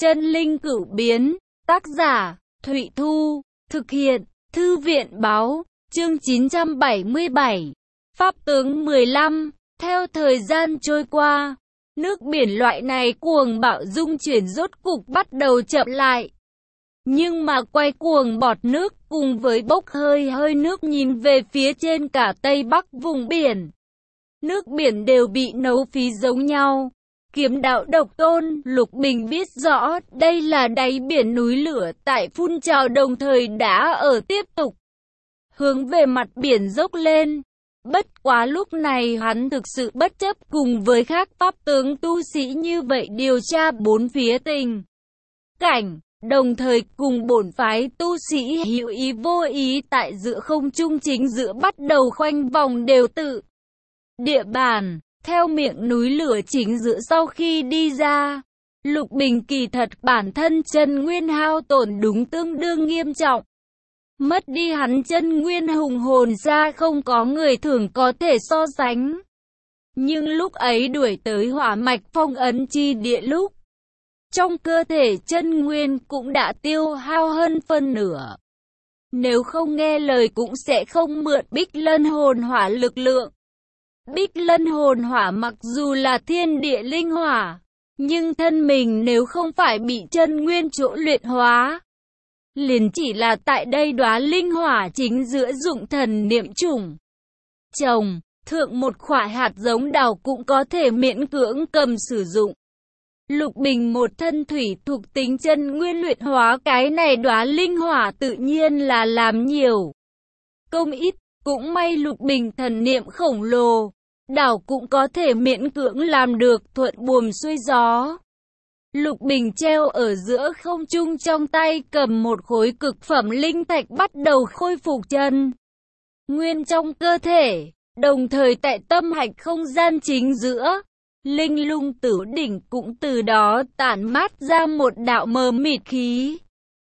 Chân linh cửu biến, tác giả, Thụy Thu, thực hiện, Thư viện báo, chương 977, Pháp tướng 15, theo thời gian trôi qua, nước biển loại này cuồng bạo dung chuyển rốt cục bắt đầu chậm lại. Nhưng mà quay cuồng bọt nước cùng với bốc hơi nước nhìn về phía trên cả Tây Bắc vùng biển. Nước biển đều bị nấu phí giống nhau. Kiếm đạo độc tôn, Lục Bình biết rõ đây là đáy biển núi lửa tại phun trào đồng thời đã ở tiếp tục hướng về mặt biển dốc lên. Bất quá lúc này hắn thực sự bất chấp cùng với các pháp tướng tu sĩ như vậy điều tra bốn phía tình cảnh, đồng thời cùng bổn phái tu sĩ hữu ý vô ý tại giữa không trung chính giữa bắt đầu khoanh vòng đều tự địa bàn. Theo miệng núi lửa chính giữa sau khi đi ra, Lục Bình kỳ thật bản thân chân nguyên hao tổn đúng tương đương nghiêm trọng. Mất đi hắn chân nguyên hùng hồn ra không có người thường có thể so sánh. Nhưng lúc ấy đuổi tới hỏa mạch phong ấn chi địa lúc, trong cơ thể chân nguyên cũng đã tiêu hao hơn phân nửa. Nếu không nghe lời cũng sẽ không mượn Bích Lân hồn hỏa lực lượng. Bích Lân hồn hỏa mặc dù là thiên địa linh hỏa, nhưng thân mình nếu không phải bị chân nguyên chỗ luyện hóa, liền chỉ là tại đây đóa linh hỏa chính giữa dụng thần niệm chủng trồng, thượng một quả hạt giống đào cũng có thể miễn cưỡng cầm sử dụng. Lục Bình một thân thủy thuộc tính chân nguyên luyện hóa cái này đóa linh hỏa tự nhiên là làm nhiều công ít. Cũng may Lục Bình thần niệm khổng lồ, đảo cũng có thể miễn cưỡng làm được thuận buồm xuôi gió. Lục Bình treo ở giữa không trung trong tay cầm một khối cực phẩm linh thạch bắt đầu khôi phục chân nguyên trong cơ thể, đồng thời tại tâm hạch không gian chính giữa, linh lung tử đỉnh cũng từ đó tản mát ra một đạo mờ mịt khí.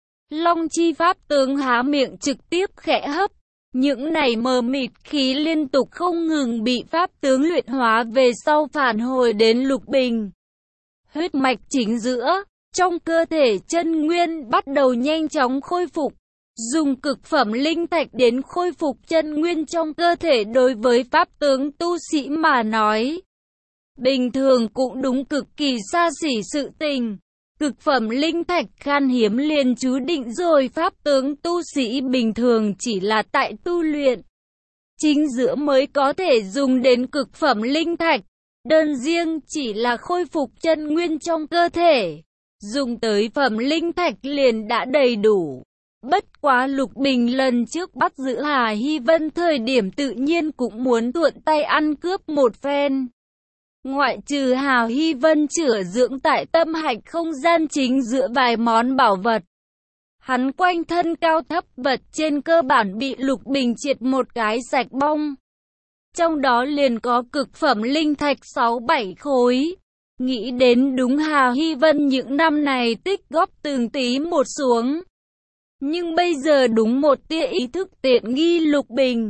Long chi pháp tướng há miệng trực tiếp khẽ hấp. Những này mờ mịt khí liên tục không ngừng bị pháp tướng luyện hóa về sau phản hồi đến Lục Bình. Huyết mạch chính giữa, trong cơ thể chân nguyên bắt đầu nhanh chóng khôi phục. Dùng cực phẩm linh thạch đến khôi phục chân nguyên trong cơ thể đối với pháp tướng tu sĩ mà nói, bình thường cũng đúng cực kỳ xa xỉ sự tình. Cực phẩm linh thạch khan hiếm liền chú định rồi pháp tướng tu sĩ bình thường chỉ là tại tu luyện chính giữa mới có thể dùng đến cực phẩm linh thạch. Đơn riêng chỉ là khôi phục chân nguyên trong cơ thể, dùng tới phẩm linh thạch liền đã đầy đủ. Bất quá Lục Bình lần trước bắt giữ Hà Hy Vân thời điểm tự nhiên cũng muốn thuận tay ăn cướp một phen. Ngoại trừ Hà Hy Vân chữa dưỡng tại tâm hạch không gian chính giữa vài món bảo vật, hắn quanh thân cao thấp vật trên cơ bản bị Lục Bình triệt một cái sạch bong. Trong đó liền có cực phẩm linh thạch 6-7 khối. Nghĩ đến đúng Hà Hy Vân những năm này tích góp từng tí một xuống. Nhưng bây giờ đúng một tia ý thức tiện nghi Lục Bình.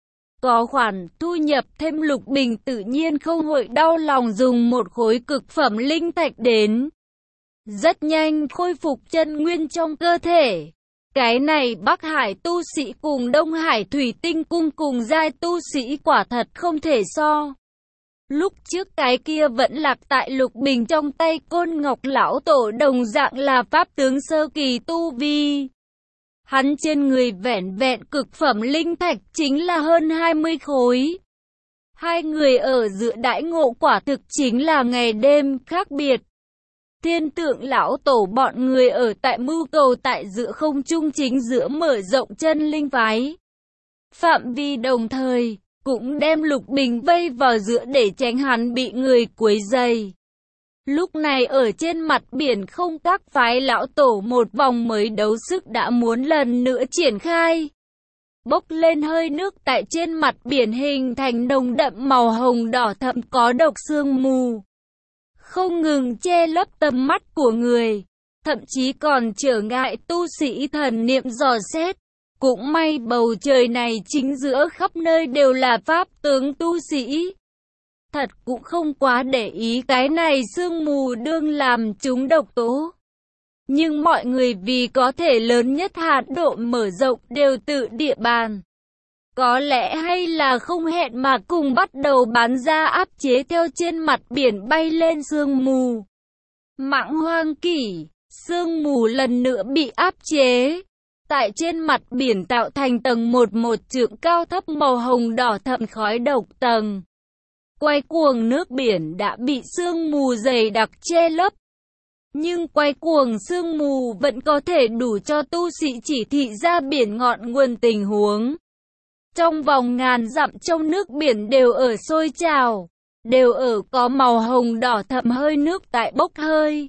Có khoản thu nhập thêm Lục Bình tự nhiên không hội đau lòng dùng một khối cực phẩm linh thạch đến rất nhanh khôi phục chân nguyên trong cơ thể. Cái này Bắc Hải tu sĩ cùng Đông Hải Thủy Tinh Cung cùng giai tu sĩ quả thật không thể so. Lúc trước cái kia vẫn lạc tại Lục Bình trong tay Côn Ngọc lão tổ đồng dạng là pháp tướng sơ kỳ tu vi. Hắn trên người vẻn vẹn cực phẩm linh thạch chính là hơn 20 khối. Hai người ở giữa đãi ngộ quả thực chính là ngày đêm khác biệt. Thiên Tượng lão tổ bọn người ở tại mưu cầu tại giữa không trung chính giữa mở rộng chân linh phái phạm vi, đồng thời cũng đem Lục Bình vây vào giữa để tránh hắn bị người quấy rầy. Lúc này ở trên mặt biển không, các phái lão tổ một vòng mới đấu sức đã muốn lần nữa triển khai. Bốc lên hơi nước tại trên mặt biển hình thành nồng đậm màu hồng đỏ thẫm có độc sương mù, không ngừng che lấp tầm mắt của người, thậm chí còn trở ngại tu sĩ thần niệm dò xét. Cũng may bầu trời này chính giữa khắp nơi đều là pháp tướng tu sĩ. Thật cũng không quá để ý cái này sương mù đương làm chúng độc tố. Nhưng mọi người vì có thể lớn nhất hạn độ mở rộng đều tự địa bàn. Có lẽ hay là không hẹn mà cùng bắt đầu bán ra áp chế theo trên mặt biển bay lên sương mù. Mãng hoang kỷ, sương mù lần nữa bị áp chế. Tại trên mặt biển tạo thành tầng một trượng cao thấp màu hồng đỏ thẫm khói độc tầng. Quay cuồng nước biển đã bị sương mù dày đặc che lấp. Nhưng quay cuồng sương mù vẫn có thể đủ cho tu sĩ chỉ thị ra biển ngọn nguồn tình huống. Trong vòng ngàn dặm trong nước biển đều ở sôi trào, đều ở có màu hồng đỏ thẫm hơi nước tại bốc hơi.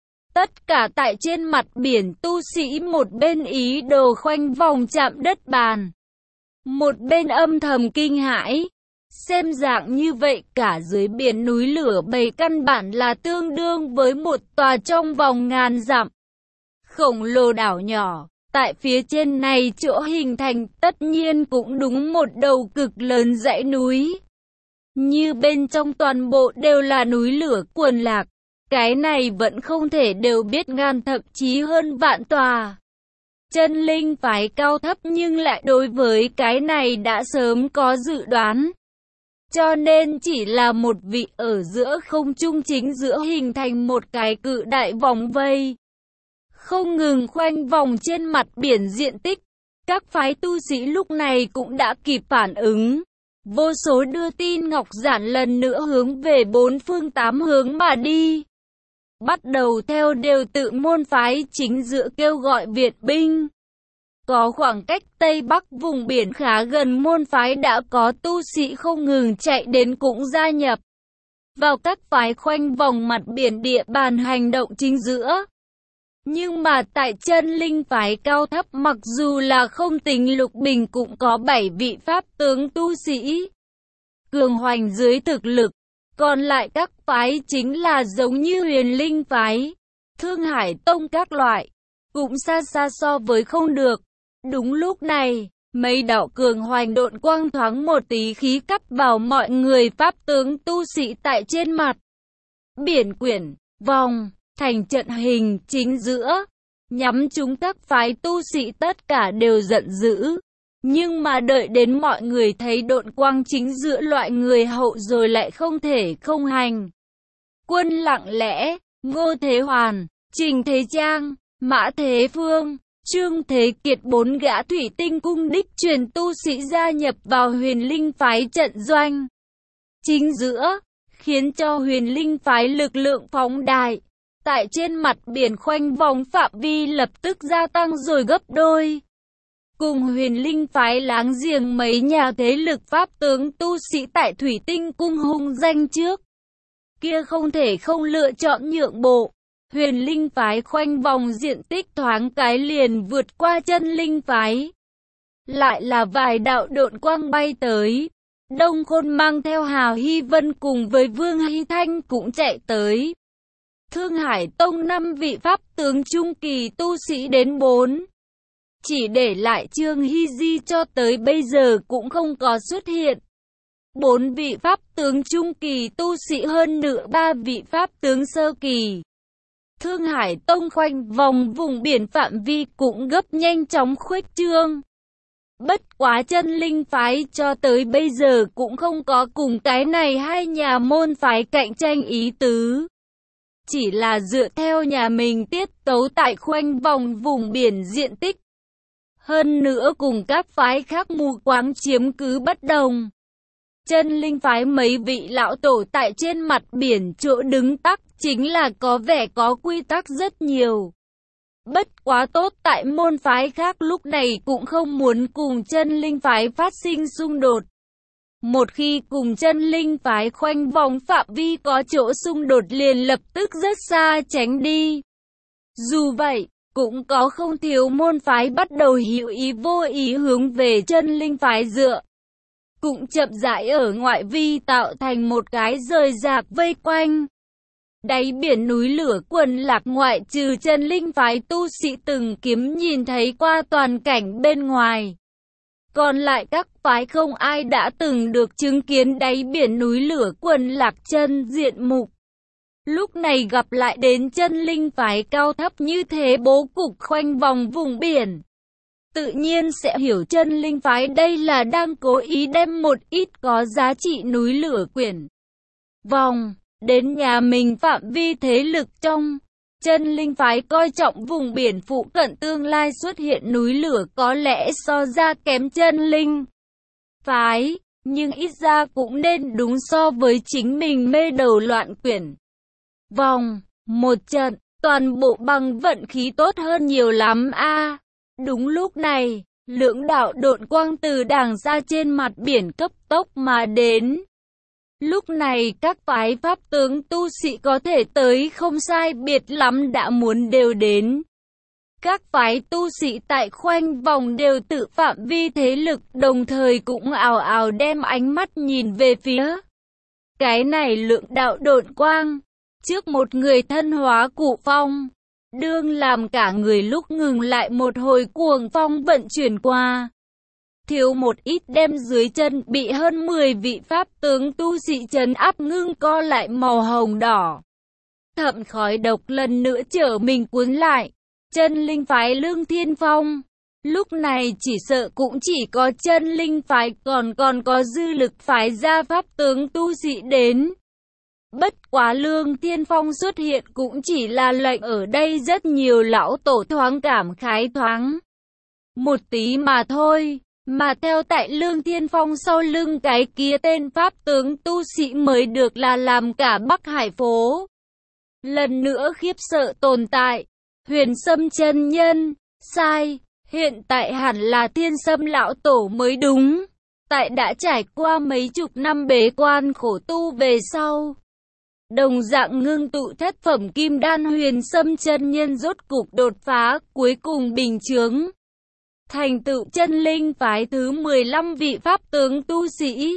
Tất cả tại trên mặt biển tu sĩ một bên ý đồ khoanh vòng chạm đất bàn. Một bên âm thầm kinh hãi. Xem dạng như vậy cả dưới biển núi lửa bầy căn bản là tương đương với một tòa trong vòng ngàn dặm. Khổng lồ đảo nhỏ, tại phía trên này chỗ hình thành tất nhiên cũng đúng một đầu cực lớn dãy núi. Như bên trong toàn bộ đều là núi lửa cuồn lạc. Cái này vẫn không thể đều biết ngàn thậm chí hơn vạn tòa. Chân linh phái cao thấp nhưng lại đối với cái này đã sớm có dự đoán. Cho nên chỉ là một vị ở giữa không trung chính giữa hình thành một cái cự đại vòng vây. Không ngừng khoanh vòng trên mặt biển diện tích. Các phái tu sĩ lúc này cũng đã kịp phản ứng. Vô số đưa tin ngọc giản lần nữa hướng về bốn phương tám hướng mà đi. Bắt đầu theo đều tự môn phái chính giữa kêu gọi Việt binh. Có khoảng cách Tây Bắc vùng biển khá gần môn phái đã có tu sĩ không ngừng chạy đến cũng gia nhập vào các phái khoanh vòng mặt biển địa bàn hành động chính giữa. Nhưng mà tại chân linh phái cao thấp mặc dù là không tính Lục Bình cũng có 7 vị pháp tướng tu sĩ cường hoành dưới thực lực. Còn lại các phái chính là giống như Huyền Linh phái, Thương Hải Tông các loại, cũng xa xa so với không được. Đúng lúc này, mấy đạo cường hoành độn quang thoáng một tí khí cắt vào mọi người pháp tướng tu sĩ tại trên mặt biển quyển, vòng, thành trận hình chính giữa, nhắm chúng các phái tu sĩ tất cả đều giận dữ. Nhưng mà đợi đến mọi người thấy độn quang chính giữa loại người hậu rồi lại không thể không hành. Quân lặng lẽ, Ngô Thế Hoàn, Trình Thế Trang, Mã Thế Phương, Trương Thế Kiệt bốn gã thủy tinh cung đích truyền tu sĩ gia nhập vào Huyền Linh phái trận doanh chính giữa, khiến cho Huyền Linh phái lực lượng phóng đại. Tại trên mặt biển khoanh vòng phạm vi lập tức gia tăng rồi gấp đôi. Cùng Huyền Linh phái láng giềng mấy nhà thế lực pháp tướng tu sĩ tại Thủy Tinh cung hung danh trước kia không thể không lựa chọn nhượng bộ. Huyền Linh phái khoanh vòng diện tích thoáng cái liền vượt qua chân linh phái. Lại là vài đạo độn quang bay tới. Đông Khôn mang theo Hào Hy Vân cùng với Vương Hy Thanh cũng chạy tới. Thương Hải Tông 5 vị pháp tướng trung kỳ tu sĩ đến 4. Chỉ để lại Trương Hy Di cho tới bây giờ cũng không có xuất hiện. 4 vị pháp tướng trung kỳ tu sĩ hơn nữa 3 vị pháp tướng sơ kỳ. Thương Hải Tông khoanh vòng vùng biển phạm vi cũng gấp nhanh chóng khuếch trương. Bất quá chân linh phái cho tới bây giờ cũng không có cùng cái này hai nhà môn phái cạnh tranh ý tứ. Chỉ là dựa theo nhà mình tiết tấu tại khoanh vòng vùng biển diện tích. Hơn nữa cùng các phái khác mù quáng chiếm cứ bất đồng. Chân linh phái mấy vị lão tổ tại trên mặt biển chỗ đứng tắc chính là có vẻ có quy tắc rất nhiều. Bất quá tốt tại môn phái khác lúc này cũng không muốn cùng chân linh phái phát sinh xung đột. Một khi cùng chân linh phái khoanh vòng phạm vi có chỗ xung đột liền lập tức rất xa tránh đi. Dù vậy, cũng có không thiếu môn phái bắt đầu hữu ý vô ý hướng về chân linh phái dựa. Cũng chậm rãi ở ngoại vi tạo thành một cái rời rạc vây quanh. Đáy biển núi lửa quần lạc ngoại trừ chân linh phái tu sĩ từng kiếm nhìn thấy qua toàn cảnh bên ngoài. Còn lại các phái không ai đã từng được chứng kiến đáy biển núi lửa quần lạc chân diện mục. Lúc này gặp lại đến chân linh phái cao thấp như thế bố cục khoanh vòng vùng biển. Tự nhiên sẽ hiểu chân linh phái đây là đang cố ý đem một ít có giá trị núi lửa quyển vòng đến nhà mình phạm vi thế lực trong. Chân linh phái coi trọng vùng biển phụ cận tương lai xuất hiện núi lửa có lẽ so ra kém chân linh phái, nhưng ít ra cũng nên đúng so với chính mình mê đầu loạn quyển vòng. Một trận, toàn bộ bằng vận khí tốt hơn nhiều lắm a. Đúng lúc này, lưỡng đạo độn quang từ đàng xa trên mặt biển cấp tốc mà đến. Lúc này các phái pháp tướng tu sĩ có thể tới không sai biệt lắm đã muốn đều đến. Các phái tu sĩ tại khoanh vòng đều tự phạm vi thế lực, đồng thời cũng ào ào đem ánh mắt nhìn về phía cái này lượng đạo độn quang. Trước một người thân hóa cụ phong, đương làm cả người lúc ngừng lại một hồi cuồng phong vận chuyển qua. Thiếu một ít đem dưới chân bị hơn 10 vị pháp tướng tu sĩ trấn áp ngưng co lại màu hồng đỏ. Thậm khói độc lần nữa trở mình cuốn lại. Chân linh phái Lương Thiên Phong. Lúc này chỉ sợ cũng chỉ có chân linh phái còn có dư lực phái gia pháp tướng tu sĩ đến. Bất quá Lương Thiên Phong xuất hiện cũng chỉ là lệnh ở đây rất nhiều lão tổ thoáng cảm khái thoáng một tí mà thôi. Mà theo tại Lương Thiên Phong sau lưng cái kia tên pháp tướng tu sĩ mới được là làm cả Bắc Hải phố lần nữa khiếp sợ tồn tại. Huyền Sâm chân nhân, sai, hiện tại hẳn là Thiên Sâm lão tổ mới đúng. Tại đã trải qua mấy chục năm bế quan khổ tu về sau, đồng dạng ngưng tụ thất phẩm kim đan, Huyền Sâm chân nhân rốt cục đột phá, cuối cùng bình chướng thành tựu chân linh phái thứ 15 vị pháp tướng tu sĩ.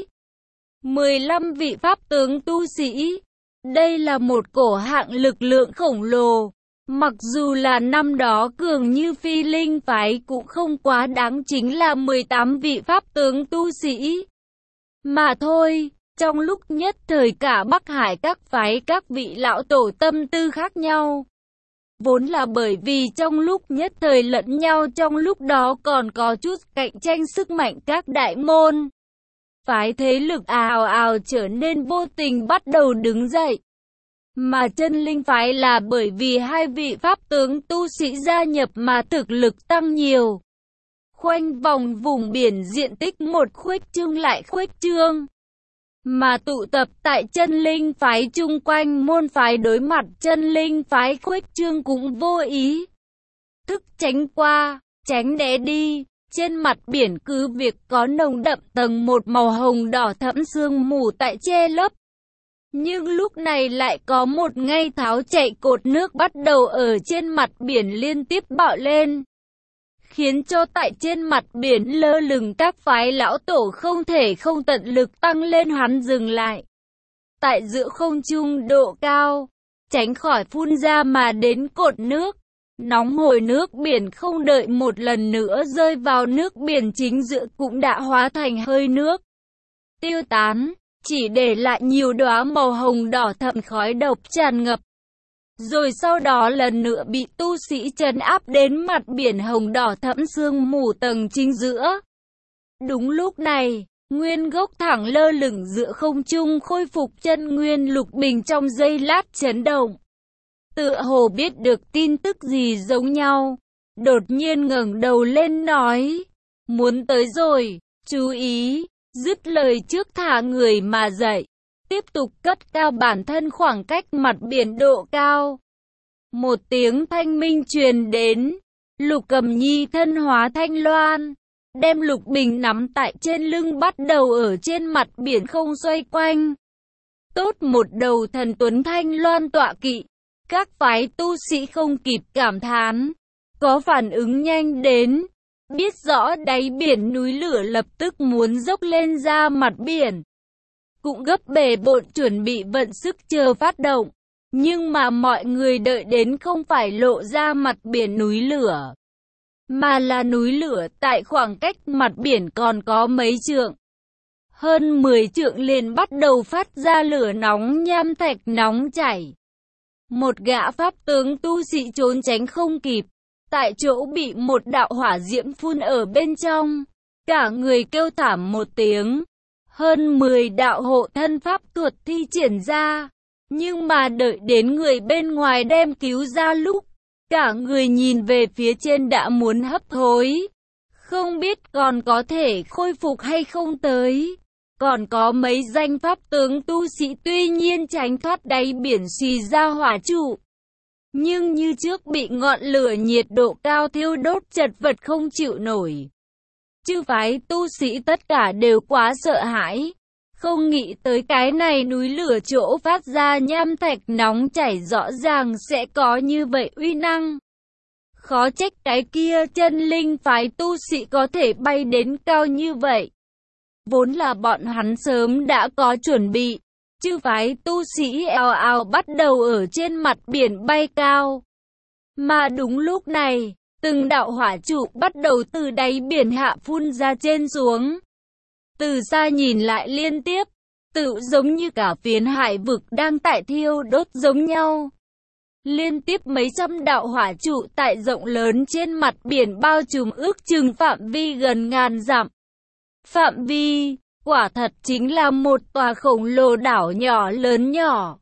15 vị pháp tướng tu sĩ, đây là một cổ hạng lực lượng khổng lồ. Mặc dù là năm đó cường như Phi Linh phái cũng không quá đáng, chính là 18 vị pháp tướng tu sĩ mà thôi. Trong lúc nhất thời cả Bắc Hải các phái các vị lão tổ tâm tư khác nhau. Vốn là bởi vì trong lúc nhất thời lẫn nhau, trong lúc đó còn có chút cạnh tranh sức mạnh, các đại môn phái thế lực ào ào trở nên vô tình bắt đầu đứng dậy. Mà chân linh phái là bởi vì hai vị pháp tướng tu sĩ gia nhập mà thực lực tăng nhiều. Khoanh vòng vùng biển diện tích một khuếch trương lại khuếch trương. Mà tụ tập tại chân linh phái chung quanh môn phái đối mặt, chân linh phái khuếch trương cũng vô ý thức tránh qua, tránh né đi. Trên mặt biển cứ việc có nồng đậm tầng một màu hồng đỏ thẫm sương mù tại che lấp. Nhưng lúc này lại có một ngay tháo chạy cột nước bắt đầu ở trên mặt biển liên tiếp bạo lên, khiến cho tại trên mặt biển lơ lửng các phái lão tổ không thể không tận lực tăng lên hắn dừng lại. Tại giữa không trung độ cao, tránh khỏi phun ra mà đến cột nước, nóng hổi nước biển không đợi một lần nữa rơi vào nước biển chính giữa cũng đã hóa thành hơi nước, tiêu tán. Chỉ để lại nhiều đóa màu hồng đỏ thẫm khói độc tràn ngập. Rồi sau đó lần nữa bị tu sĩ trấn áp đến mặt biển hồng đỏ thẫm sương mù tầng chính giữa. Đúng lúc này, nguyên gốc thẳng lơ lửng giữa không trung khôi phục chân nguyên Lục Bình trong giây lát chấn động. Tựa hồ biết được tin tức gì giống nhau. Đột nhiên ngẩng đầu lên nói, muốn tới rồi, chú ý. Dứt lời trước thả người mà dậy, tiếp tục cất cao bản thân khoảng cách mặt biển độ cao. Một tiếng thanh minh truyền đến, Lục Cầm Nhi thân hóa thanh loan, đem Lục Bình nắm tại trên lưng bắt đầu ở trên mặt biển không xoay quanh. Tốt một đầu thần tuấn thanh loan tọa kỵ, các phái tu sĩ không kịp cảm thán, có phản ứng nhanh đến. Biết rõ đáy biển núi lửa lập tức muốn dốc lên ra mặt biển. Cũng gấp bề bộn chuẩn bị vận sức chờ phát động. Nhưng mà mọi người đợi đến không phải lộ ra mặt biển núi lửa, mà là núi lửa tại khoảng cách mặt biển còn có mấy trượng. Hơn 10 trượng liền bắt đầu phát ra lửa nóng nham thạch nóng chảy. Một gã pháp tướng tu sĩ trốn tránh không kịp, tại chỗ bị một đạo hỏa diễm phun ở bên trong, cả người kêu thảm một tiếng. Hơn 10 đạo hộ thân pháp thuật thi triển ra, nhưng mà đợi đến người bên ngoài đem cứu ra lúc, cả người nhìn về phía trên đã muốn hấp hối, không biết còn có thể khôi phục hay không tới. Còn có mấy danh pháp tướng tu sĩ tuy nhiên tránh thoát đáy biển xì ra hỏa trụ, nhưng như trước bị ngọn lửa nhiệt độ cao thiêu đốt chật vật không chịu nổi. Chư phái tu sĩ tất cả đều quá sợ hãi, không nghĩ tới cái này núi lửa chỗ phát ra nham thạch nóng chảy rõ ràng sẽ có như vậy uy năng. Khó trách cái kia chân linh phái tu sĩ có thể bay đến cao như vậy. Vốn là bọn hắn sớm đã có chuẩn bị, chư phái tu sĩ ào ào bắt đầu ở trên mặt biển bay cao. Mà đúng lúc này, từng đạo hỏa trụ bắt đầu từ đáy biển hạ phun ra trên xuống. Từ xa nhìn lại liên tiếp, tự giống như cả phiến hải vực đang tại thiêu đốt giống nhau. Liên tiếp mấy trăm đạo hỏa trụ tại rộng lớn trên mặt biển bao trùm ước chừng phạm vi gần ngàn dặm. Phạm vi, quả thật chính là một tòa khổng lồ đảo nhỏ lớn nhỏ.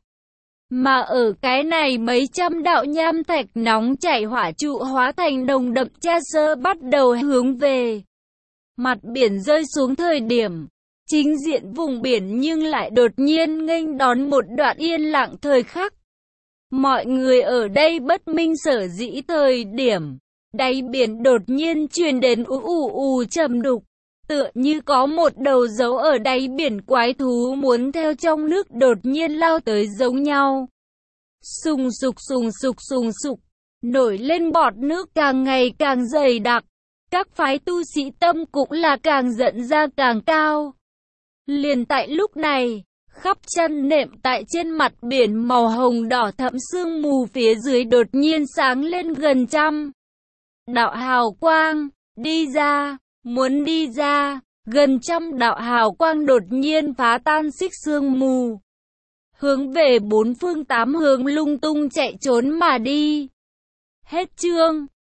Mà ở cái này mấy trăm đạo nham thạch nóng chảy hỏa trụ hóa thành nồng đậm cha sơ bắt đầu hướng về mặt biển rơi xuống thời điểm. Chính diện vùng biển nhưng lại đột nhiên nghênh đón một đoạn yên lặng thời khắc. Mọi người ở đây bất minh sở dĩ thời điểm, đáy biển đột nhiên truyền đến ù trầm đục, tựa như có một đầu dấu ở đáy biển quái thú muốn theo trong nước đột nhiên lao tới giống nhau. Sùng sục, nổi lên bọt nước càng ngày càng dày đặc, các phái tu sĩ tâm cũng là càng giận ra càng cao. Liền tại lúc này, khắp chăn nệm tại trên mặt biển màu hồng đỏ thẫm sương mù phía dưới đột nhiên sáng lên gần trăm đạo hào quang, đi ra, muốn đi ra, gần trăm đạo hào quang đột nhiên phá tan xích sương mù, hướng về bốn phương tám hướng lung tung chạy trốn mà đi. Hết chương.